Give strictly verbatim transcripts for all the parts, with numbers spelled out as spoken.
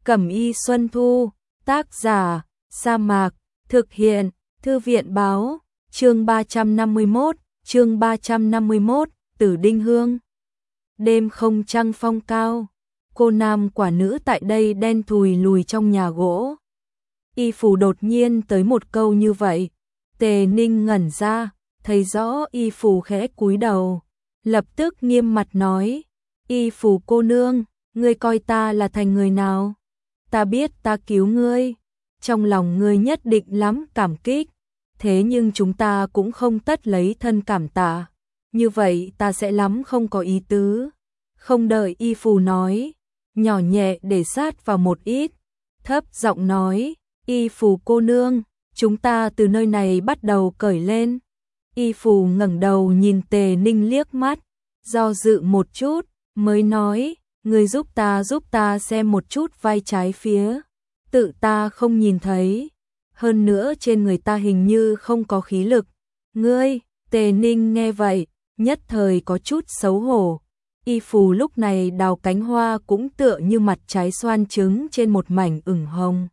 Cẩm y Xuân Thu, tác giả, Sa Mạc, thực hiện, Thư viện báo, chương ba trăm năm mươi mốt, chương ba trăm năm mươi mốt, Tử Đinh Hương. Đêm không trăng phong cao, cô nam quả nữ tại đây đen thùi lùi trong nhà gỗ. Y Phủ đột nhiên tới một câu như vậy, Tề Ninh ngẩn ra, thấy rõ Y Phủ khẽ cúi đầu, lập tức nghiêm mặt nói, Y Phủ cô nương, ngươi coi ta là thành người nào? Ta biết ta cứu ngươi, trong lòng ngươi nhất định lắm cảm kích, thế nhưng chúng ta cũng không tất lấy thân cảm tạ, như vậy ta sẽ lắm không có ý tứ. Không đợi Y Phủ nói, nhỏ nhẹ để sát vào một ít, thấp giọng nói, Y Phủ cô nương, chúng ta từ nơi này bắt đầu cởi lên. Y Phủ ngẩng đầu nhìn Tề Ninh liếc mắt, do dự một chút, mới nói, người giúp ta giúp ta xem một chút vai trái phía, tự ta không nhìn thấy, hơn nữa trên người ta hình như không có khí lực. Ngươi, Tề Ninh nghe vậy, nhất thời có chút xấu hổ. Y Phủ lúc này đào cánh hoa cũng tựa như mặt trái xoan trứng trên một mảnh ửng hồng.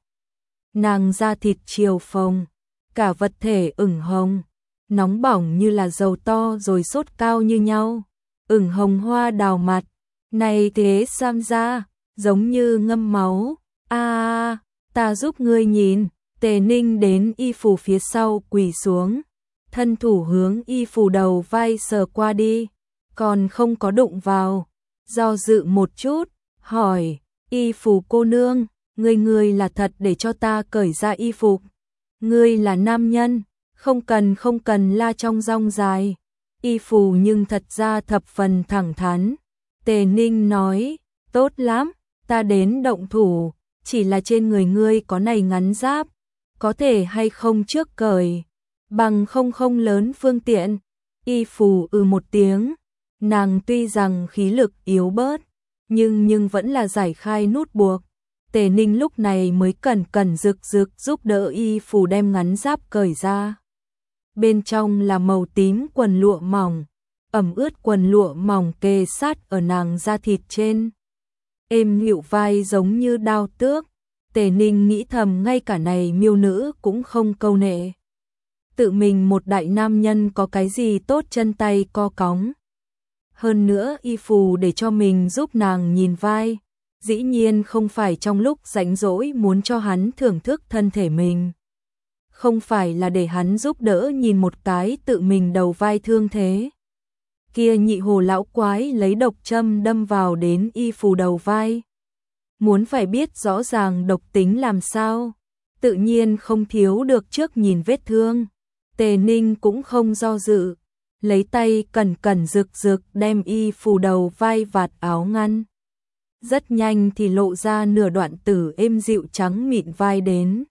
Nàng da thịt chiều phồng, cả vật thể ửng hồng, nóng bỏng như là dầu to rồi sốt cao như nhau. Ửng hồng hoa đào mặt, này thế sam ra, giống như ngâm máu. A, à, ta giúp ngươi nhìn. Tề Ninh đến Y Phủ phía sau quỳ xuống, thân thủ hướng Y Phủ đầu vai sờ qua đi, còn không có đụng vào, do dự một chút, hỏi, Y Phủ cô nương, ngươi ngươi là thật để cho ta cởi ra y phục? Ngươi là nam nhân, không cần không cần la trong rong dài. Y Phủ nhưng thật ra thập phần thẳng thắn. Tề Ninh nói, tốt lắm, ta đến động thủ, chỉ là trên người ngươi có này ngắn giáp, có thể hay không trước cởi, bằng không không lớn phương tiện. Y Phủ ừ một tiếng, nàng tuy rằng khí lực yếu bớt, nhưng nhưng vẫn là giải khai nút buộc. Tề Ninh lúc này mới cẩn cẩn rực rực giúp đỡ Y Phủ đem ngắn giáp cởi ra. Bên trong là màu tím quần lụa mỏng, ẩm ướt quần lụa mỏng kề sát ở nàng da thịt trên, êm dịu vai giống như đao tước. Tề Ninh nghĩ thầm ngay cả này miêu nữ cũng không câu nệ. Tự mình một đại nam nhân có cái gì tốt chân tay co cóng. Hơn nữa Y Phủ để cho mình giúp nàng nhìn vai, dĩ nhiên không phải trong lúc rảnh rỗi muốn cho hắn thưởng thức thân thể mình. Không phải là để hắn giúp đỡ nhìn một cái tự mình đầu vai thương thế. Kia nhị hồ lão quái lấy độc châm đâm vào đến Y Phủ đầu vai. Muốn phải biết rõ ràng độc tính làm sao, tự nhiên không thiếu được trước nhìn vết thương. Tề Ninh cũng không do dự, lấy tay cẩn cẩn rực rực đem Y Phủ đầu vai vạt áo ngăn. Rất nhanh thì lộ ra nửa đoạn tử êm dịu trắng mịn vai đến.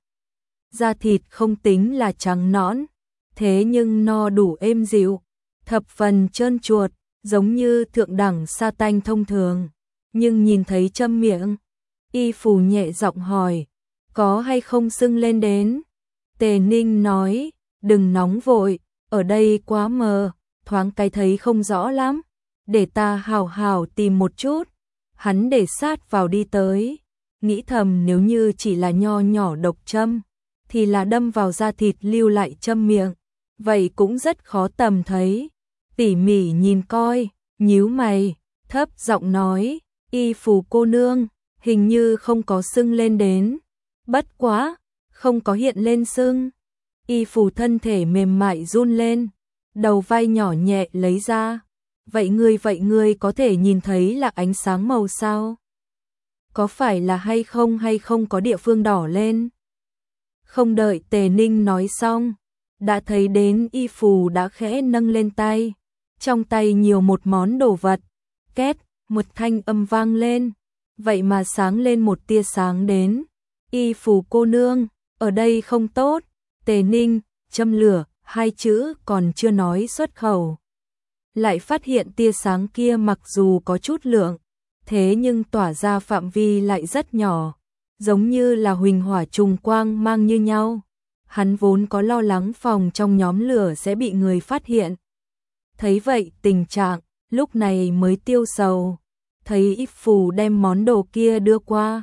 Da thịt không tính là trắng nõn, thế nhưng no đủ êm dịu, thập phần trơn chuột, giống như thượng đẳng sa tanh thông thường. Nhưng nhìn thấy châm miệng, Y Phủ nhẹ giọng hỏi, có hay không sưng lên đến? Tề Ninh nói, đừng nóng vội, ở đây quá mờ, thoáng cái thấy không rõ lắm, để ta hào hào tìm một chút. Hắn để sát vào đi tới, nghĩ thầm nếu như chỉ là nho nhỏ độc châm, thì là đâm vào da thịt lưu lại châm miệng, vậy cũng rất khó tầm thấy. Tỉ mỉ nhìn coi, nhíu mày, thấp giọng nói, Y Phủ cô nương, hình như không có sưng lên đến. Bất quá, không có hiện lên sưng. Y Phủ thân thể mềm mại run lên, đầu vai nhỏ nhẹ lấy ra. Vậy ngươi vậy ngươi có thể nhìn thấy là ánh sáng màu sao? Có phải là hay không hay không có địa phương đỏ lên? Không đợi Tề Ninh nói xong, đã thấy đến Y Phủ đã khẽ nâng lên tay, trong tay nhiều một món đồ vật, két, một thanh âm vang lên, vậy mà sáng lên một tia sáng đến. Y Phủ cô nương, ở đây không tốt. Tề Ninh, châm lửa, hai chữ còn chưa nói xuất khẩu, lại phát hiện tia sáng kia mặc dù có chút lượng, thế nhưng tỏa ra phạm vi lại rất nhỏ, giống như là huỳnh hỏa trùng quang mang như nhau. Hắn vốn có lo lắng phòng trong nhóm lửa sẽ bị người phát hiện. Thấy vậy tình trạng, lúc này mới tiêu sầu. Thấy Y Phủ đem món đồ kia đưa qua,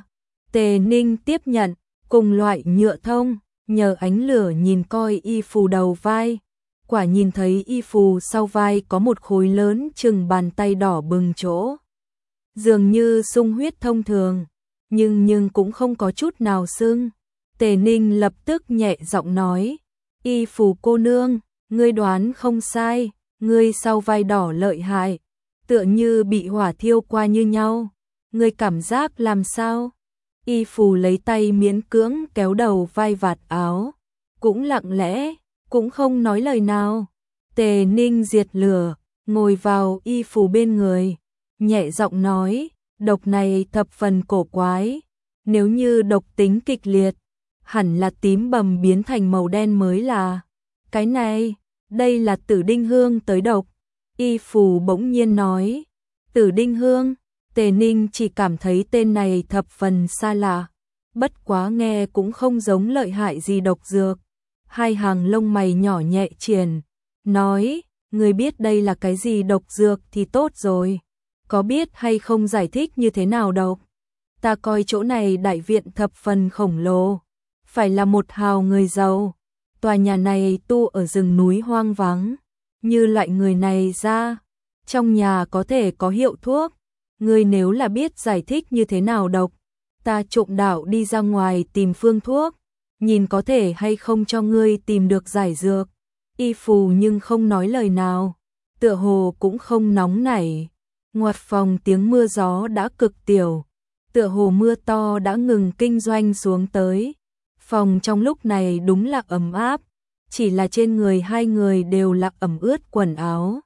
Tề Ninh tiếp nhận, cùng loại nhựa thông, nhờ ánh lửa nhìn coi y phù đầu vai. Quả nhìn thấy y phù sau vai có một khối lớn chừng bàn tay đỏ bừng chỗ. Dường như sung huyết thông thường, nhưng nhưng cũng không có chút nào sưng. Tề Ninh lập tức nhẹ giọng nói, y phù cô nương, ngươi đoán không sai, ngươi sau vai đỏ lợi hại, tựa như bị hỏa thiêu qua như nhau. Ngươi cảm giác làm sao? Y phù lấy tay miễn cưỡng kéo đầu vai vạt áo, cũng lặng lẽ, cũng không nói lời nào. Tề Ninh diệt lửa, ngồi vào y phù bên người, nhẹ giọng nói, độc này thập phần cổ quái, nếu như độc tính kịch liệt, hẳn là tím bầm biến thành màu đen mới là. Cái này, đây là tử đinh hương tới độc. Y phù bỗng nhiên nói, tử đinh hương. Tề Ninh chỉ cảm thấy tên này thập phần xa lạ, bất quá nghe cũng không giống lợi hại gì độc dược. Hai hàng lông mày nhỏ nhẹ triển, nói, người biết đây là cái gì độc dược thì tốt rồi, có biết hay không giải thích như thế nào độc? Ta coi chỗ này đại viện thập phần khổng lồ, phải là một hào người giàu, tòa nhà này tu ở rừng núi hoang vắng, như loại người này ra, trong nhà có thể có hiệu thuốc. Ngươi nếu là biết giải thích như thế nào độc, ta trộm đạo đi ra ngoài tìm phương thuốc, nhìn có thể hay không cho ngươi tìm được giải dược. Y phù nhưng không nói lời nào, tựa hồ cũng không nóng nảy. Ngoặt phòng tiếng mưa gió đã cực tiểu, tựa hồ mưa to đã ngừng kinh doanh xuống tới. Phòng trong lúc này đúng là ấm áp, chỉ là trên người hai người đều là ẩm ướt quần áo.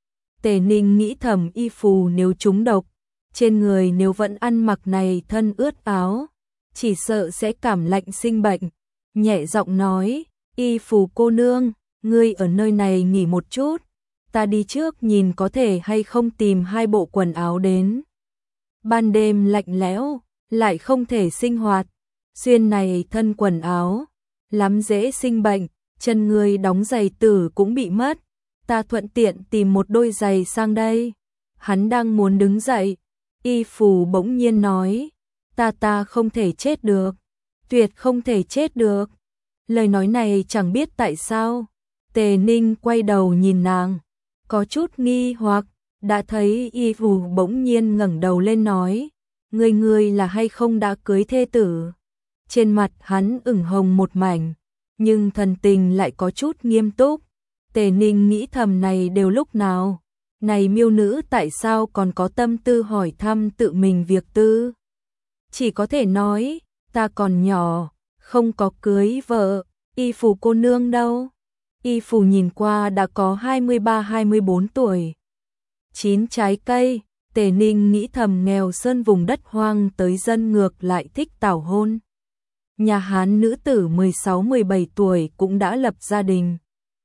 Tề Ninh nghĩ thầm y phù nếu trúng độc, trên người nếu vẫn ăn mặc này thân ướt áo, chỉ sợ sẽ cảm lạnh sinh bệnh. Nhẹ giọng nói, y phù cô nương, ngươi ở nơi này nghỉ một chút, ta đi trước nhìn có thể hay không tìm hai bộ quần áo đến. Ban đêm lạnh lẽo, lại không thể sinh hoạt, xuyên này thân quần áo, lắm dễ sinh bệnh, chân ngươi đóng giày tử cũng bị mất, ta thuận tiện tìm một đôi giày sang đây. Hắn đang muốn đứng dậy, y phù bỗng nhiên nói, ta ta không thể chết được, tuyệt không thể chết được. Lời nói này chẳng biết tại sao, Tề Ninh quay đầu nhìn nàng, có chút nghi hoặc, đã thấy y phù bỗng nhiên ngẩng đầu lên nói, người người là hay không đã cưới thê tử. Trên mặt hắn ửng hồng một mảnh, nhưng thần tình lại có chút nghiêm túc. Tề Ninh nghĩ thầm này đều lúc nào, này miêu nữ tại sao còn có tâm tư hỏi thăm tự mình việc tư. Chỉ có thể nói, ta còn nhỏ, không có cưới vợ, y phù cô nương đâu. Y phù nhìn qua đã có hai mươi ba hai mươi bốn tuổi. Chín trái cây, Tề Ninh nghĩ thầm nghèo sơn vùng đất hoang tới dân ngược lại thích tảo hôn. Nhà Hán nữ tử mười sáu mười bảy tuổi cũng đã lập gia đình.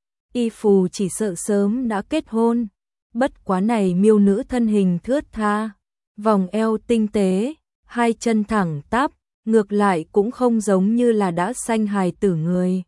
Y phù chỉ sợ sớm đã kết hôn, bất quá này miêu nữ thân hình thướt tha, vòng eo tinh tế, hai chân thẳng tắp, ngược lại cũng không giống như là đã sanh hài tử người.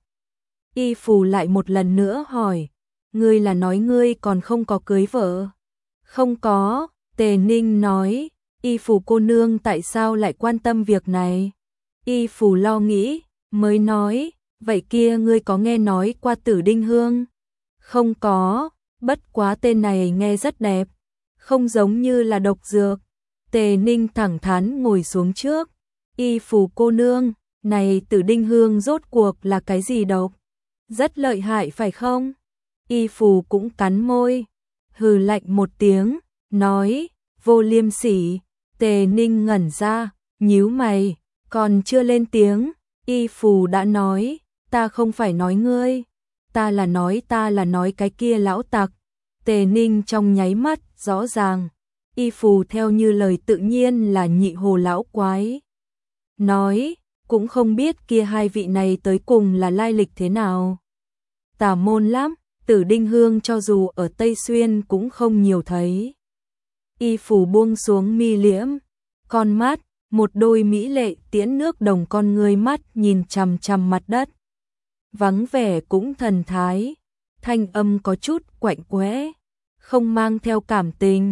Y phù lại một lần nữa hỏi, ngươi là nói ngươi còn không có cưới vợ? Không có, Tề Ninh nói, y phù cô nương tại sao lại quan tâm việc này? Y phù lo nghĩ, mới nói, vậy kia ngươi có nghe nói qua Tử Đinh Hương? Không có, bất quá tên này nghe rất đẹp, không giống như là độc dược. Tề Ninh thẳng thắn ngồi xuống trước, y phù cô nương, này Tử Đinh Hương rốt cuộc là cái gì độc? Rất lợi hại phải không? Y phù cũng cắn môi, hừ lạnh một tiếng, nói, vô liêm sỉ. Tề Ninh ngẩn ra, nhíu mày, còn chưa lên tiếng, y phù đã nói, ta không phải nói ngươi, ta là nói ta là nói cái kia lão tặc. Tề Ninh trong nháy mắt, rõ ràng, y phù theo như lời tự nhiên là nhị hồ lão quái. Nói, cũng không biết kia hai vị này tới cùng là lai lịch thế nào. Tà môn lắm, Tử Đinh Hương cho dù ở Tây Xuyên cũng không nhiều thấy. Y phù buông xuống mi liễm, con mắt, một đôi mỹ lệ tiễn nước đồng con ngươi mắt nhìn chằm chằm mặt đất. Vắng vẻ cũng thần thái, thanh âm có chút quạnh quẽ, không mang theo cảm tình.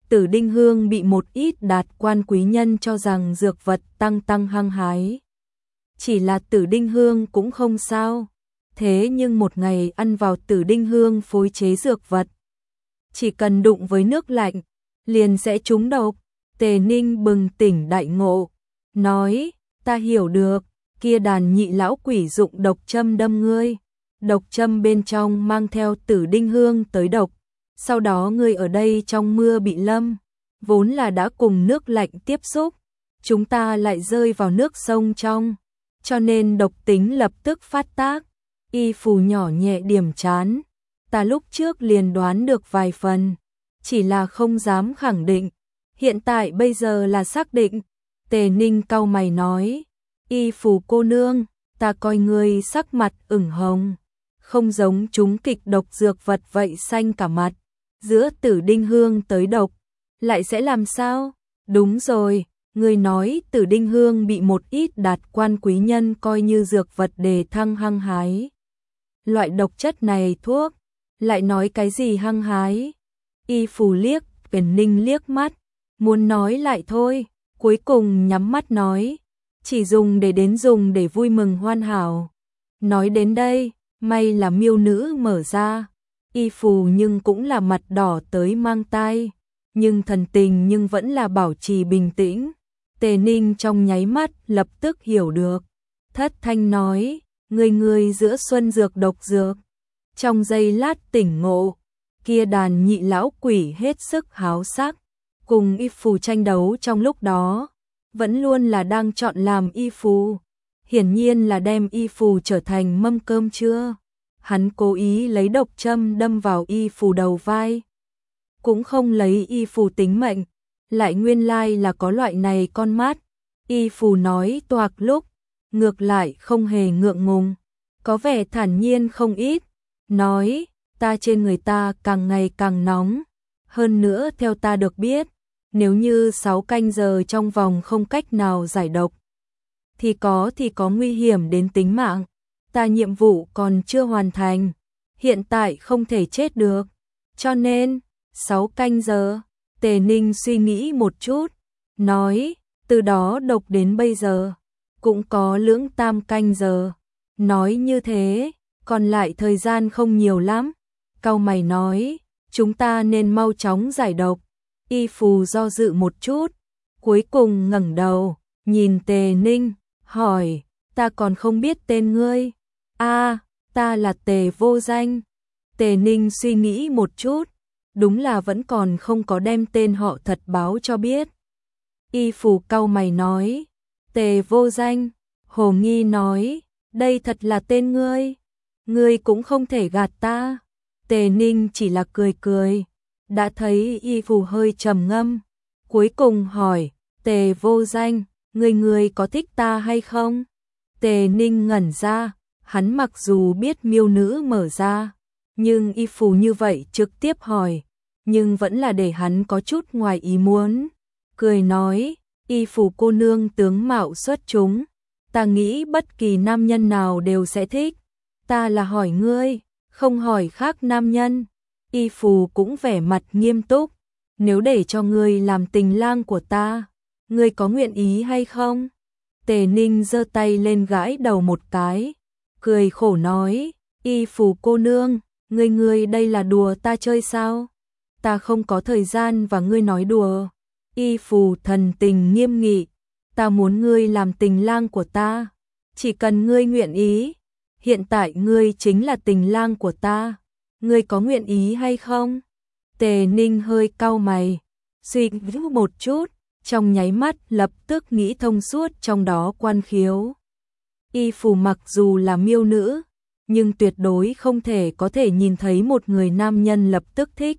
Tử Đinh Hương bị một ít đạt quan quý nhân cho rằng dược vật tăng tăng hăng hái. Chỉ là Tử Đinh Hương cũng không sao. Thế nhưng một ngày ăn vào Tử Đinh Hương phối chế dược vật, chỉ cần đụng với nước lạnh, liền sẽ trúng độc. Tề Ninh bừng tỉnh đại ngộ, nói, ta hiểu được, kia đàn nhị lão quỷ dụng độc châm đâm ngươi. Độc châm bên trong mang theo Tử Đinh Hương tới độc. Sau đó ngươi ở đây trong mưa bị lâm, vốn là đã cùng nước lạnh tiếp xúc, chúng ta lại rơi vào nước sông trong, cho nên độc tính lập tức phát tác. Y Phù nhỏ nhẹ điểm chán, ta lúc trước liền đoán được vài phần, chỉ là không dám khẳng định, hiện tại bây giờ là xác định. Tề Ninh cau mày nói, Y Phù cô nương, ta coi ngươi sắc mặt ửng hồng, không giống chúng kịch độc dược vật vậy xanh cả mặt, giữa Tử Đinh Hương tới độc, lại sẽ làm sao? Đúng rồi, ngươi nói Tử Đinh Hương bị một ít đạt quan quý nhân coi như dược vật đề thăng hăng hái. Loại độc chất này thuốc, lại nói cái gì hăng hái? Y Phù liếc, Tần Ninh liếc mắt, muốn nói lại thôi, cuối cùng nhắm mắt nói, chỉ dùng để đến dùng để vui mừng hoan hảo. Nói đến đây, may là miêu nữ mở ra, Y Phù nhưng cũng là mặt đỏ tới mang tai, nhưng thần tình nhưng vẫn là bảo trì bình tĩnh. Tề Ninh trong nháy mắt lập tức hiểu được, thất thanh nói, người người giữa xuân dược độc dược. Trong giây lát tỉnh ngộ, kia đàn nhị lão quỷ hết sức háo sắc, cùng Y Phù tranh đấu trong lúc đó, vẫn luôn là đang chọn làm Y Phù, hiển nhiên là đem Y Phù trở thành mâm cơm chưa. Hắn cố ý lấy độc châm đâm vào Y Phù đầu vai, cũng không lấy Y Phù tính mệnh, lại nguyên lai là có loại này con mắt. Y Phù nói toạc lúc, ngược lại không hề ngượng ngùng, có vẻ thản nhiên không ít, nói, ta trên người ta càng ngày càng nóng, hơn nữa theo ta được biết, nếu như sáu canh giờ trong vòng không cách nào giải độc, thì có thì có nguy hiểm đến tính mạng, ta nhiệm vụ còn chưa hoàn thành, hiện tại không thể chết được, cho nên, sáu canh giờ. Tề Ninh suy nghĩ một chút, nói, từ đó độc đến bây giờ, cũng có lưỡng tam canh giờ. Nói như thế, còn lại thời gian không nhiều lắm. Cau mày nói, chúng ta nên mau chóng giải độc. Y Phù do dự một chút, cuối cùng ngẩng đầu, nhìn Tề Ninh, hỏi, ta còn không biết tên ngươi. A, ta là Tề Vô Danh. Tề Ninh suy nghĩ một chút, đúng là vẫn còn không có đem tên họ thật báo cho biết. Y Phù cau mày nói, Tề Vô Danh. Hồ nghi nói, đây thật là tên ngươi, ngươi cũng không thể gạt ta. Tề Ninh chỉ là cười cười, đã thấy Y Phù hơi trầm ngâm, cuối cùng hỏi, Tề Vô Danh, ngươi ngươi có thích ta hay không? Tề Ninh ngẩn ra, hắn mặc dù biết miêu nữ mở ra, nhưng Y Phù như vậy trực tiếp hỏi, nhưng vẫn là để hắn có chút ngoài ý muốn. Cười nói, Y Phù cô nương tướng mạo xuất chúng, ta nghĩ bất kỳ nam nhân nào đều sẽ thích, ta là hỏi ngươi, không hỏi khác nam nhân. Y Phù cũng vẻ mặt nghiêm túc, nếu để cho ngươi làm tình lang của ta, ngươi có nguyện ý hay không? Tề Ninh giơ tay lên gãi đầu một cái, cười khổ nói, Y Phù cô nương, ngươi ngươi đây là đùa ta chơi sao? Ta không có thời gian và ngươi nói đùa. Y Phù thần tình nghiêm nghị, ta muốn ngươi làm tình lang của ta, chỉ cần ngươi nguyện ý, hiện tại ngươi chính là tình lang của ta, ngươi có nguyện ý hay không? Tề Ninh hơi cau mày, suy nghĩ một chút, trong nháy mắt lập tức nghĩ thông suốt trong đó quan khiếu. Y Phù mặc dù là miêu nữ, nhưng tuyệt đối không thể có thể nhìn thấy một người nam nhân lập tức thích.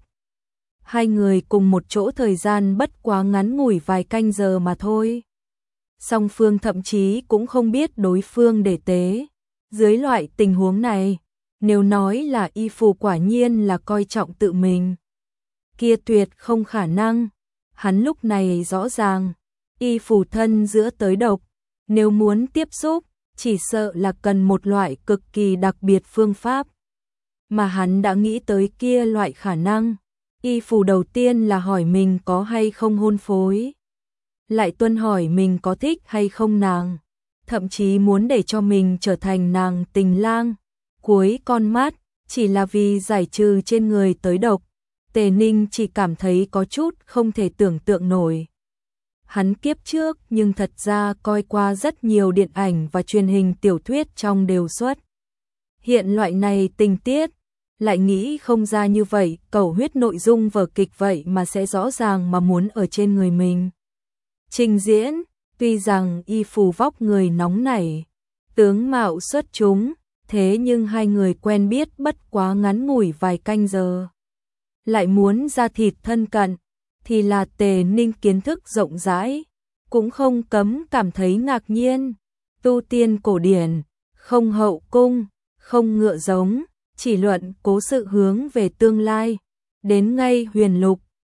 Hai người cùng một chỗ thời gian bất quá ngắn ngủi vài canh giờ mà thôi. Song phương thậm chí cũng không biết đối phương để tế. Dưới loại tình huống này, nếu nói là Y Phù quả nhiên là coi trọng tự mình, kia tuyệt không khả năng. Hắn lúc này rõ ràng, Y Phù thân giữa tới độc, nếu muốn tiếp xúc, chỉ sợ là cần một loại cực kỳ đặc biệt phương pháp. Mà hắn đã nghĩ tới kia loại khả năng. Y Phủ đầu tiên là hỏi mình có hay không hôn phối, lại tuân hỏi mình có thích hay không nàng, thậm chí muốn để cho mình trở thành nàng tình lang cuối con mắt, chỉ là vì giải trừ trên người tới độc. Tề Ninh chỉ cảm thấy có chút không thể tưởng tượng nổi. Hắn kiếp trước nhưng thật ra coi qua rất nhiều điện ảnh và truyền hình tiểu thuyết trong đều xuất hiện loại này tình tiết, lại nghĩ không ra như vậy, cầu huyết nội dung vở kịch vậy mà sẽ rõ ràng mà muốn ở trên người mình trình diễn. Tuy rằng Y Phủ vóc người nóng nảy, tướng mạo xuất chúng, thế nhưng hai người quen biết bất quá ngắn ngủi vài canh giờ, lại muốn ra thịt thân cận, thì là Tề Ninh kiến thức rộng rãi, cũng không cấm cảm thấy ngạc nhiên. Tu tiên cổ điển, không hậu cung, không ngựa giống, chỉ luận cố sự hướng về tương lai, đến ngay huyền lục,